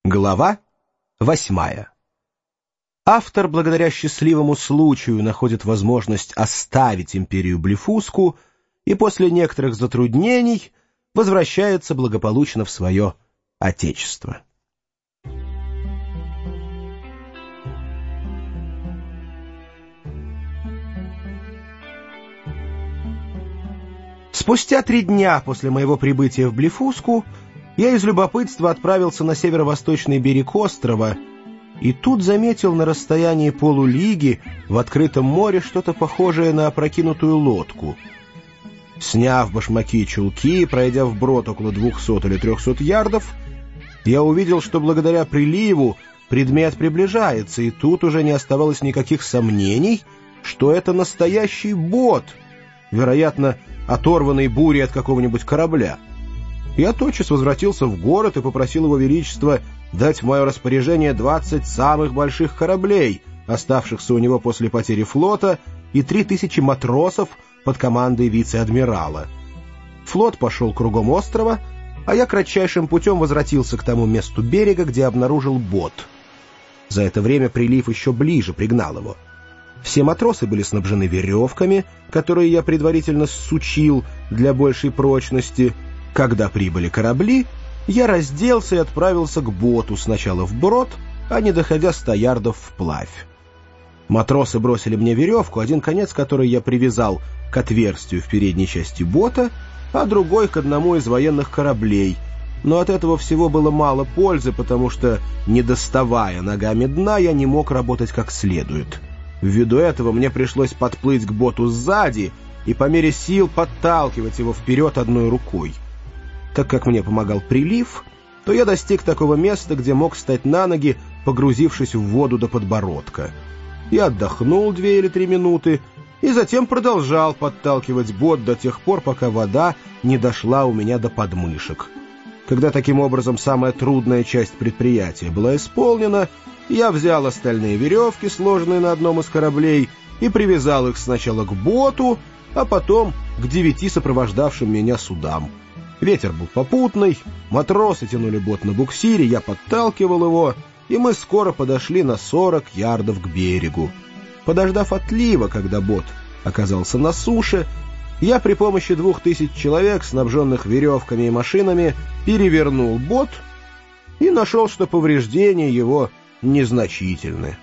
Глава 8. Автор, благодаря счастливому случаю, находит возможность оставить империю Блефуску и после некоторых затруднений возвращается благополучно в свое отечество. Спустя 3 дня после моего прибытия в Блефуску я из любопытства отправился на северо-восточный берег острова и тут заметил на расстоянии полулиги в открытом море что-то похожее на опрокинутую лодку. Сняв башмаки и чулки, пройдя вброд около 200 или 300 ярдов, я увидел, что благодаря приливу предмет приближается, и тут уже не оставалось никаких сомнений, что это настоящий бот, вероятно, оторванный бурей от какого-нибудь корабля. Я тотчас возвратился в город и попросил его величества дать в мое распоряжение 20 самых больших кораблей, оставшихся у него после потери флота, и 3000 матросов под командой вице-адмирала. Флот пошел кругом острова, а я кратчайшим путем возвратился к тому месту берега, где обнаружил бот. За это время прилив еще ближе пригнал его. Все матросы были снабжены веревками, которые я предварительно ссучил для большей прочности. Когда прибыли корабли, я разделся и отправился к боту сначала вброд, а не доходя 100 ярдов вплавь. Матросы бросили мне веревку, один конец которой я привязал к отверстию в передней части бота, а другой к одному из военных кораблей. Но от этого всего было мало пользы, потому что, не доставая ногами дна, я не мог работать как следует. Ввиду этого мне пришлось подплыть к боту сзади и по мере сил подталкивать его вперед одной рукой. Так как мне помогал прилив, то я достиг такого места, где мог встать на ноги, погрузившись в воду до подбородка. Я отдохнул 2 или 3 минуты и затем продолжал подталкивать бот до тех пор, пока вода не дошла у меня до подмышек. Когда таким образом самая трудная часть предприятия была исполнена, я взял остальные веревки, сложенные на одном из кораблей, и привязал их сначала к боту, а потом к 9 сопровождавшим меня судам. Ветер был попутный, матросы тянули бот на буксире, я подталкивал его, и мы скоро подошли на 40 ярдов к берегу. Подождав отлива, когда бот оказался на суше, я при помощи 2000 человек, снабженных веревками и машинами, перевернул бот и нашел, что повреждения его незначительны.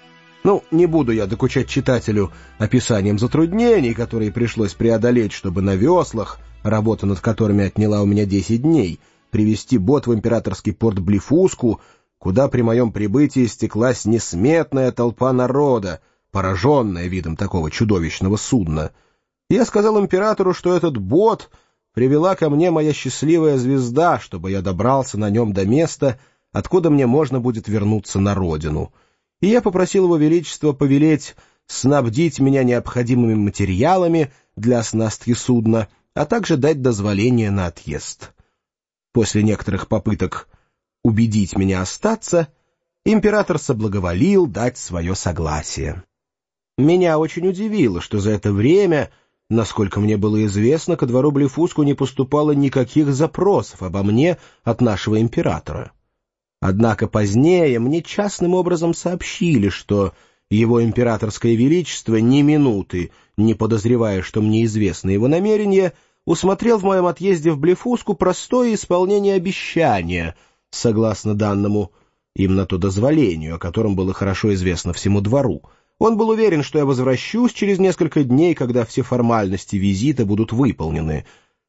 Не буду я докучать читателю описанием затруднений, которые пришлось преодолеть, чтобы на веслах, работа над которыми отняла у меня 10 дней, привести бот в императорский порт Блефуску, куда при моем прибытии стеклась несметная толпа народа, пораженная видом такого чудовищного судна. Я сказал императору, что этот бот привела ко мне моя счастливая звезда, чтобы я добрался на нем до места, откуда мне можно будет вернуться на родину. И я попросил его величество повелеть снабдить меня необходимыми материалами для оснастки судна, а также дать дозволение на отъезд. После некоторых попыток убедить меня остаться, император соблаговолил дать свое согласие. Меня очень удивило, что за это время, насколько мне было известно, ко двору Блефуску не поступало никаких запросов обо мне от нашего императора. Однако позднее мне частным образом сообщили, что его императорское величество, ни минуты не подозревая, что мне известно его намерение, усмотрел в моем отъезде в Блефуску простое исполнение обещания, согласно данному им на то дозволению, о котором было хорошо известно всему двору. Он был уверен, что я возвращусь через несколько дней, когда все формальности визита будут выполнены.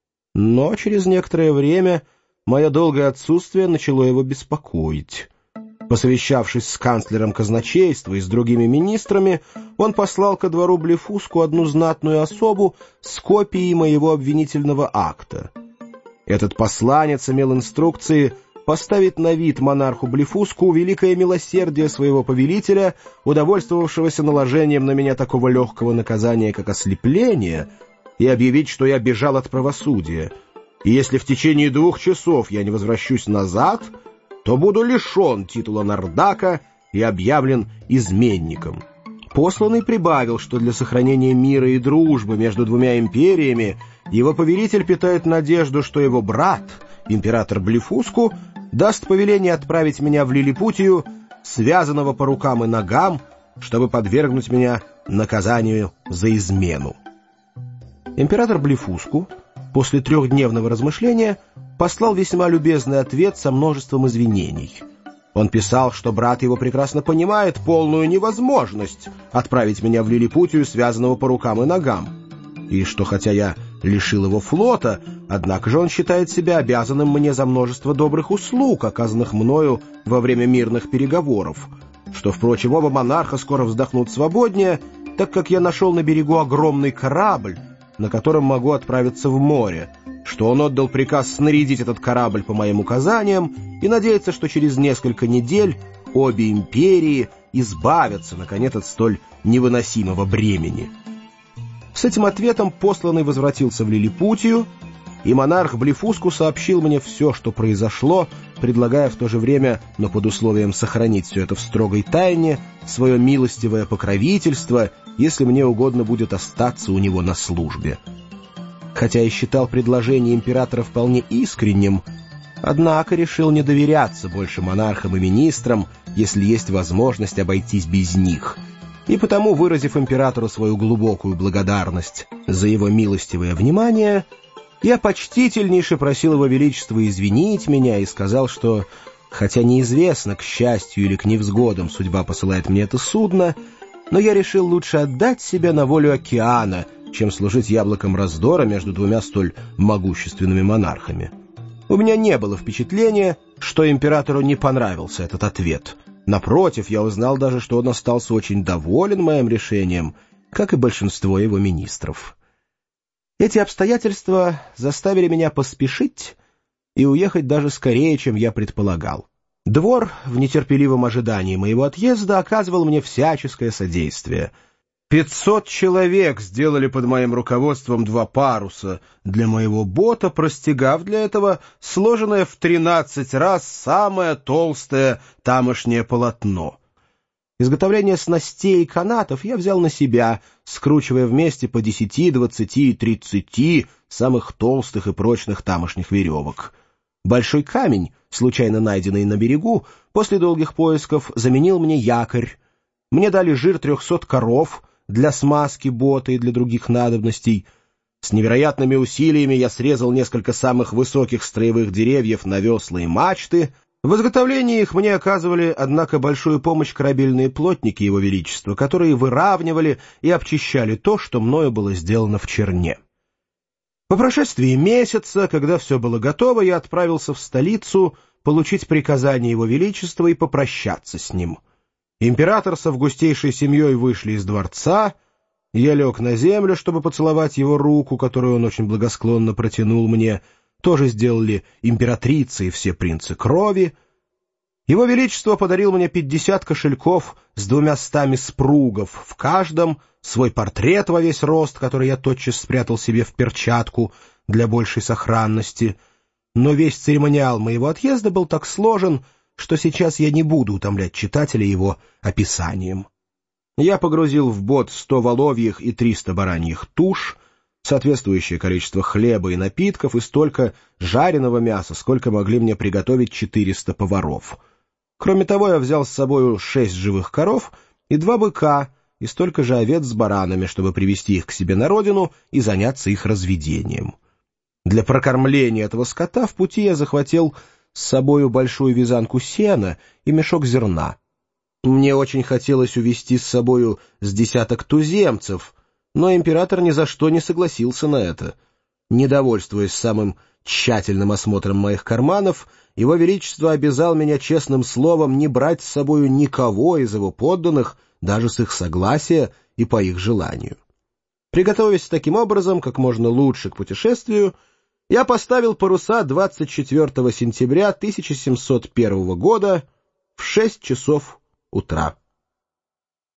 Но через некоторое время мое долгое отсутствие начало его беспокоить. Посовещавшись с канцлером казначейства и с другими министрами, он послал ко двору Блефуску одну знатную особу с копией моего обвинительного акта. Этот посланец имел инструкции поставить на вид монарху Блефуску великое милосердие своего повелителя, удовольствовавшегося наложением на меня такого легкого наказания, как ослепление, и объявить, что я бежал от правосудия. И если в течение 2 часов я не возвращусь назад, то буду лишен титула Нардака и объявлен изменником. Посланный прибавил, что для сохранения мира и дружбы между 2 империями его повелитель питает надежду, что его брат, император Блефуску, даст повеление отправить меня в Лилипутию, связанного по рукам и ногам, чтобы подвергнуть меня наказанию за измену. Император Блефуску после 3-дневного размышления послал весьма любезный ответ со множеством извинений. Он писал, что брат его прекрасно понимает полную невозможность отправить меня в Лилипутию, связанного по рукам и ногам, и что хотя я лишил его флота, однако же он считает себя обязанным мне за множество добрых услуг, оказанных мною во время мирных переговоров, что, впрочем, оба монарха скоро вздохнут свободнее, так как я нашел на берегу огромный корабль, на котором могу отправиться в море, что он отдал приказ снарядить этот корабль по моим указаниям и надеется, что через несколько недель обе империи избавятся, наконец, от столь невыносимого бремени. С этим ответом посланный возвратился в Лилипутию, и монарх Блефуску сообщил мне все, что произошло, предлагая в то же время, но под условием сохранить все это в строгой тайне, свое милостивое покровительство, если мне угодно будет остаться у него на службе. Хотя и считал предложение императора вполне искренним, однако решил не доверяться больше монархам и министрам, если есть возможность обойтись без них, и потому, выразив императору свою глубокую благодарность за его милостивое внимание, я почтительнейше просил его величества извинить меня и сказал, что, хотя неизвестно, к счастью или к невзгодам судьба посылает мне это судно, но я решил лучше отдать себя на волю океана, чем служить яблоком раздора между двумя столь могущественными монархами. У меня не было впечатления, что императору не понравился этот ответ. Напротив, я узнал даже, что он остался очень доволен моим решением, как и большинство его министров. Эти обстоятельства заставили меня поспешить и уехать даже скорее, чем я предполагал. Двор в нетерпеливом ожидании моего отъезда оказывал мне всяческое содействие. 500 человек сделали под моим руководством 2 паруса для моего бота, простегав для этого сложенное в 13 раз самое толстое тамошнее полотно. Изготовление снастей и канатов я взял на себя, скручивая вместе по 10, 20 и 30 самых толстых и прочных тамошних веревок. Большой камень, случайно найденный на берегу, после долгих поисков заменил мне якорь. Мне дали жир 300 коров для смазки бота и для других надобностей. С невероятными усилиями я срезал несколько самых высоких строевых деревьев на весла и мачты. В изготовлении их мне оказывали, однако, большую помощь корабельные плотники Его Величества, которые выравнивали и обчищали то, что мною было сделано в черне. По прошествии месяца, когда все было готово, я отправился в столицу получить приказание Его Величества и попрощаться с ним. Император с августейшей семьей вышли из дворца, я лег на землю, чтобы поцеловать его руку, которую он очень благосклонно протянул мне. Тоже сделали императрица и все принцы крови. Его Величество подарил мне 50 кошельков с 200 спругов, в каждом свой портрет во весь рост, который я тотчас спрятал себе в перчатку для большей сохранности. Но весь церемониал моего отъезда был так сложен, что сейчас я не буду утомлять читателя его описанием. Я погрузил в бот 100 воловьих и 300 бараньих туш, соответствующее количество хлеба и напитков и столько жареного мяса, сколько могли мне приготовить 400 поваров. Кроме того, я взял с собой 6 живых коров и 2 быка, и столько же овец с баранами, чтобы привести их к себе на родину и заняться их разведением. Для прокормления этого скота в пути я захватил с собою большую вязанку сена и мешок зерна. Мне очень хотелось увезти с собою с 10 туземцев, но император ни за что не согласился на это. Недовольствуясь самым тщательным осмотром моих карманов, Его Величество обязал меня честным словом не брать с собою никого из его подданных, даже с их согласия и по их желанию. Приготовясь таким образом как можно лучше к путешествию, я поставил паруса 24 сентября 1701 года в 6 часов утра.